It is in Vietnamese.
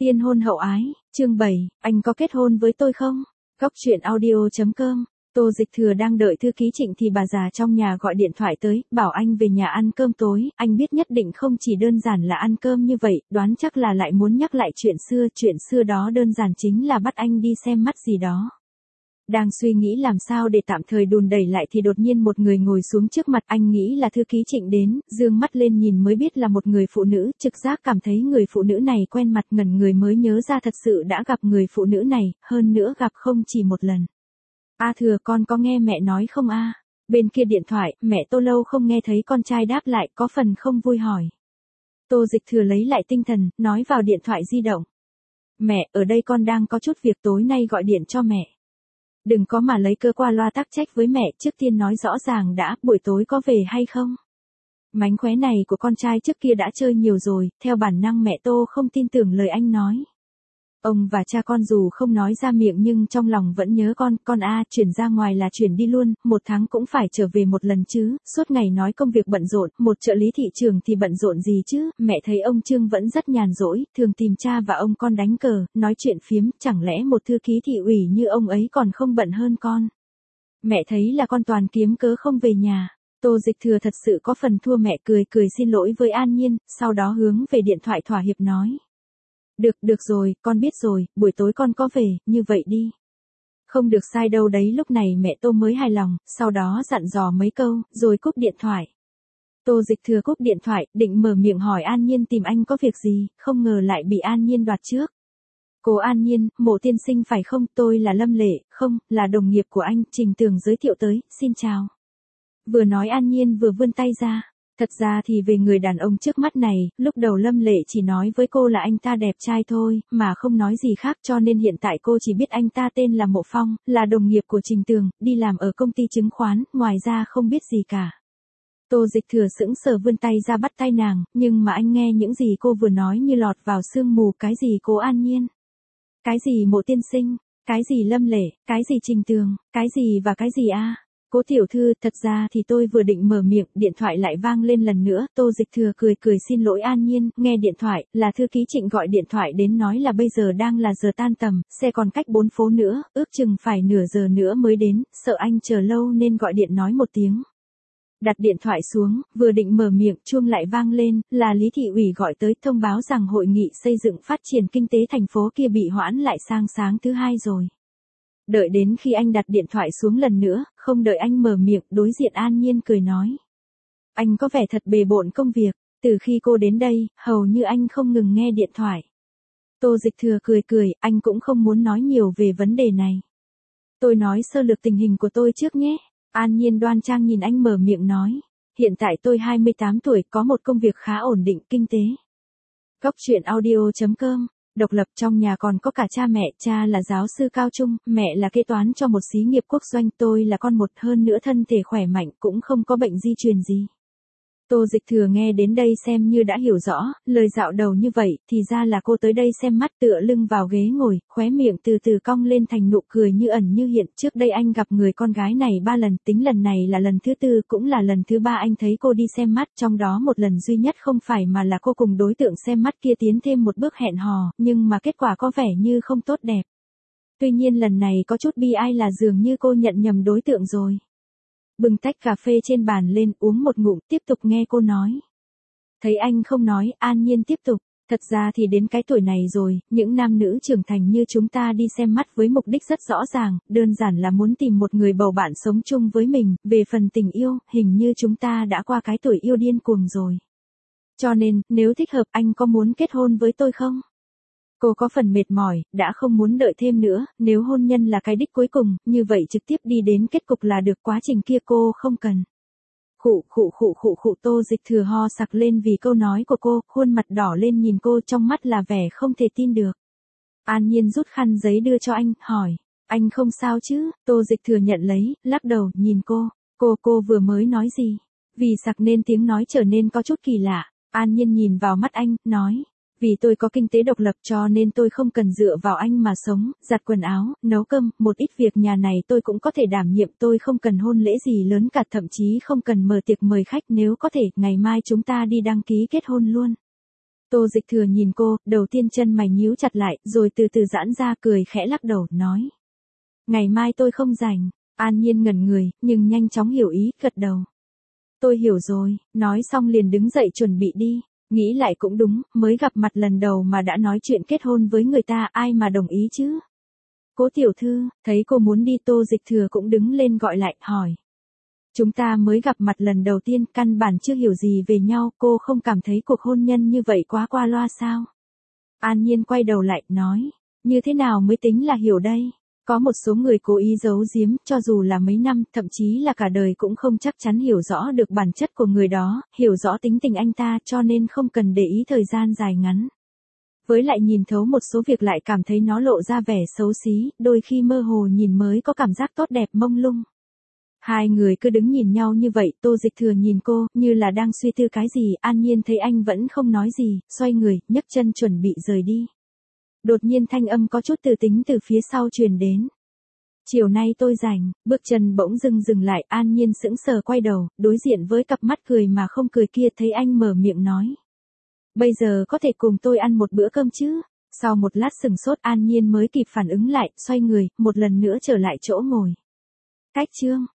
Tiên hôn hậu ái, chương 7, anh có kết hôn với tôi không? Góc truyện audio.com. Tô Dịch Thừa đang đợi thư ký Trịnh thì bà già trong nhà gọi điện thoại tới, bảo anh về nhà ăn cơm tối, anh biết nhất định không chỉ đơn giản là ăn cơm như vậy, đoán chắc là lại muốn nhắc lại chuyện xưa đó đơn giản chính là bắt anh đi xem mắt gì đó. Đang suy nghĩ làm sao để tạm thời đùn đẩy lại thì đột nhiên một người ngồi xuống trước mặt, anh nghĩ là thư ký Trịnh đến, dương mắt lên nhìn mới biết là một người phụ nữ, trực giác cảm thấy người phụ nữ này quen mặt, ngẩn người mới nhớ ra thật sự đã gặp người phụ nữ này, hơn nữa gặp không chỉ một lần. A Thừa, con có nghe mẹ nói không a? Bên kia điện thoại, mẹ Tô lâu không nghe thấy con trai đáp lại, có phần không vui hỏi. Tô Dịch Thừa lấy lại tinh thần, nói vào điện thoại di động. Mẹ, ở đây con đang có chút việc, tối nay gọi điện cho mẹ. Đừng có mà lấy cơ qua loa tắc trách với mẹ, trước tiên nói rõ ràng đã, buổi tối có về hay không? Mánh khóe này của con trai trước kia đã chơi nhiều rồi, theo bản năng mẹ Tô không tin tưởng lời anh nói. Ông và cha con dù không nói ra miệng nhưng trong lòng vẫn nhớ con chuyển ra ngoài là chuyển đi luôn, 1 tháng cũng phải trở về một lần chứ, suốt ngày nói công việc bận rộn, một trợ lý thị trường thì bận rộn gì chứ, mẹ thấy ông Trương vẫn rất nhàn rỗi, thường tìm cha và ông con đánh cờ, nói chuyện phiếm, chẳng lẽ một thư ký thị ủy như ông ấy còn không bận hơn con. Mẹ thấy là con toàn kiếm cớ không về nhà. Tô Dịch Thừa thật sự có phần thua mẹ, cười xin lỗi với An Nhiên, sau đó hướng về điện thoại thỏa hiệp nói. Được rồi, con biết rồi, buổi tối con có về, như vậy đi. Không được sai đâu đấy, lúc này mẹ Tô mới hài lòng, sau đó dặn dò mấy câu, rồi cúp điện thoại. Tô Dịch Thừa cúp điện thoại, định mở miệng hỏi An Nhiên tìm anh có việc gì, không ngờ lại bị An Nhiên đoạt trước. Cô An Nhiên, Mộ tiên sinh phải không, tôi là Lâm Lệ, không, là đồng nghiệp của anh, Trình Tường giới thiệu tới, xin chào. Vừa nói An Nhiên vừa vươn tay ra. Thật ra thì về người đàn ông trước mắt này, lúc đầu Lâm Lệ chỉ nói với cô là anh ta đẹp trai thôi, mà không nói gì khác, cho nên hiện tại cô chỉ biết anh ta tên là Mộ Phong, là đồng nghiệp của Trình Tường, đi làm ở công ty chứng khoán, ngoài ra không biết gì cả. Tô Dịch Thừa sững sờ vươn tay ra bắt tay nàng, nhưng mà anh nghe những gì cô vừa nói như lọt vào sương mù, cái gì cô An Nhiên? Cái gì Mộ tiên sinh? Cái gì Lâm Lệ? Cái gì Trình Tường? Cái gì và cái gì a? Cố tiểu thư, thật ra thì tôi vừa định mở miệng, điện thoại lại vang lên lần nữa, Tô Dịch Thừa cười xin lỗi An Nhiên, nghe điện thoại, là thư ký Trịnh gọi điện thoại đến nói là bây giờ đang là giờ tan tầm, xe còn cách 4 phố nữa, ước chừng phải nửa giờ nữa mới đến, sợ anh chờ lâu nên gọi điện nói một tiếng. Đặt điện thoại xuống, vừa định mở miệng, chuông lại vang lên, là Lý Thị ủy gọi tới thông báo rằng hội nghị xây dựng phát triển kinh tế thành phố kia bị hoãn lại sang sáng thứ 2 rồi. Đợi đến khi anh đặt điện thoại xuống lần nữa, không đợi anh mở miệng, đối diện An Nhiên cười nói. Anh có vẻ thật bề bộn công việc, từ khi cô đến đây, hầu như anh không ngừng nghe điện thoại. Tô Dịch Thừa cười, anh cũng không muốn nói nhiều về vấn đề này. Tôi nói sơ lược tình hình của tôi trước nhé. An Nhiên đoan trang nhìn anh mở miệng nói. Hiện tại tôi 28 tuổi, có một công việc khá ổn định, kinh tế. Góc truyện audio.com. Độc lập, trong nhà còn có cả cha mẹ, cha là giáo sư cao trung, mẹ là kế toán cho một xí nghiệp quốc doanh, tôi là con một, hơn nữa thân thể khỏe mạnh, cũng không có bệnh di truyền gì. Tô Dịch Thừa nghe đến đây xem như đã hiểu rõ, lời dạo đầu như vậy, thì ra là cô tới đây xem mắt, tựa lưng vào ghế ngồi, khóe miệng từ từ cong lên thành nụ cười như ẩn như hiện. Trước đây anh gặp người con gái này 3 lần, tính lần này là lần thứ 4, cũng là lần thứ 3 anh thấy cô đi xem mắt, trong đó một lần duy nhất không phải mà là cô cùng đối tượng xem mắt kia tiến thêm một bước hẹn hò, nhưng mà kết quả có vẻ như không tốt đẹp. Tuy nhiên lần này có chút bi ai là dường như cô nhận nhầm đối tượng rồi. Bưng tách cà phê trên bàn lên, uống một ngụm, tiếp tục nghe cô nói. Thấy anh không nói, An Nhiên tiếp tục. Thật ra thì đến cái tuổi này rồi, những nam nữ trưởng thành như chúng ta đi xem mắt với mục đích rất rõ ràng, đơn giản là muốn tìm một người bầu bạn sống chung với mình, về phần tình yêu, hình như chúng ta đã qua cái tuổi yêu điên cuồng rồi. Cho nên, nếu thích hợp, anh có muốn kết hôn với tôi không? Cô có phần mệt mỏi, đã không muốn đợi thêm nữa, nếu hôn nhân là cái đích cuối cùng, như vậy trực tiếp đi đến kết cục là được, quá trình kia cô không cần. Khụ, Tô Dịch Thừa ho sặc lên vì câu nói của cô, khuôn mặt đỏ lên nhìn cô, trong mắt là vẻ không thể tin được. An Nhiên rút khăn giấy đưa cho anh, hỏi, anh không sao chứ? Tô Dịch Thừa nhận lấy, lắc đầu, nhìn cô vừa mới nói gì? Vì sặc nên tiếng nói trở nên có chút kỳ lạ. An Nhiên nhìn vào mắt anh, nói. Vì tôi có kinh tế độc lập cho nên tôi không cần dựa vào anh mà sống, giặt quần áo, nấu cơm, một ít việc nhà này tôi cũng có thể đảm nhiệm, tôi không cần hôn lễ gì lớn cả, thậm chí không cần mở tiệc mời khách, nếu có thể, ngày mai chúng ta đi đăng ký kết hôn luôn. Tô Dịch Thừa nhìn cô, đầu tiên chân mày nhíu chặt lại, rồi từ từ giãn ra cười khẽ lắc đầu, nói. Ngày mai tôi không rảnh. An Nhiên ngẩn người, nhưng nhanh chóng hiểu ý, gật đầu. Tôi hiểu rồi, nói xong liền đứng dậy chuẩn bị đi. Nghĩ lại cũng đúng, mới gặp mặt lần đầu mà đã nói chuyện kết hôn với người ta, ai mà đồng ý chứ. Cố tiểu thư, thấy cô muốn đi, Tô Dịch Thừa cũng đứng lên gọi lại, hỏi. Chúng ta mới gặp mặt lần đầu tiên, căn bản chưa hiểu gì về nhau, cô không cảm thấy cuộc hôn nhân như vậy quá qua loa sao? An Nhiên quay đầu lại, nói. Như thế nào mới tính là hiểu đây? Có một số người cố ý giấu giếm, cho dù là mấy năm, thậm chí là cả đời cũng không chắc chắn hiểu rõ được bản chất của người đó, hiểu rõ tính tình anh ta, cho nên không cần để ý thời gian dài ngắn. Với lại nhìn thấu một số việc lại cảm thấy nó lộ ra vẻ xấu xí, đôi khi mơ hồ nhìn mới có cảm giác tốt đẹp mông lung. Hai người cứ đứng nhìn nhau như vậy, Tô Dịch Thừa nhìn cô, như là đang suy tư cái gì, An Nhiên thấy anh vẫn không nói gì, xoay người, nhấc chân chuẩn bị rời đi. Đột nhiên thanh âm có chút từ tính từ phía sau truyền đến. Chiều nay tôi rảnh, bước chân bỗng dừng lại, An Nhiên sững sờ quay đầu, đối diện với cặp mắt cười mà không cười kia, thấy anh mở miệng nói. Bây giờ có thể cùng tôi ăn một bữa cơm chứ? Sau một lát sừng sốt, An Nhiên mới kịp phản ứng lại, xoay người, một lần nữa trở lại chỗ ngồi. Cách chương.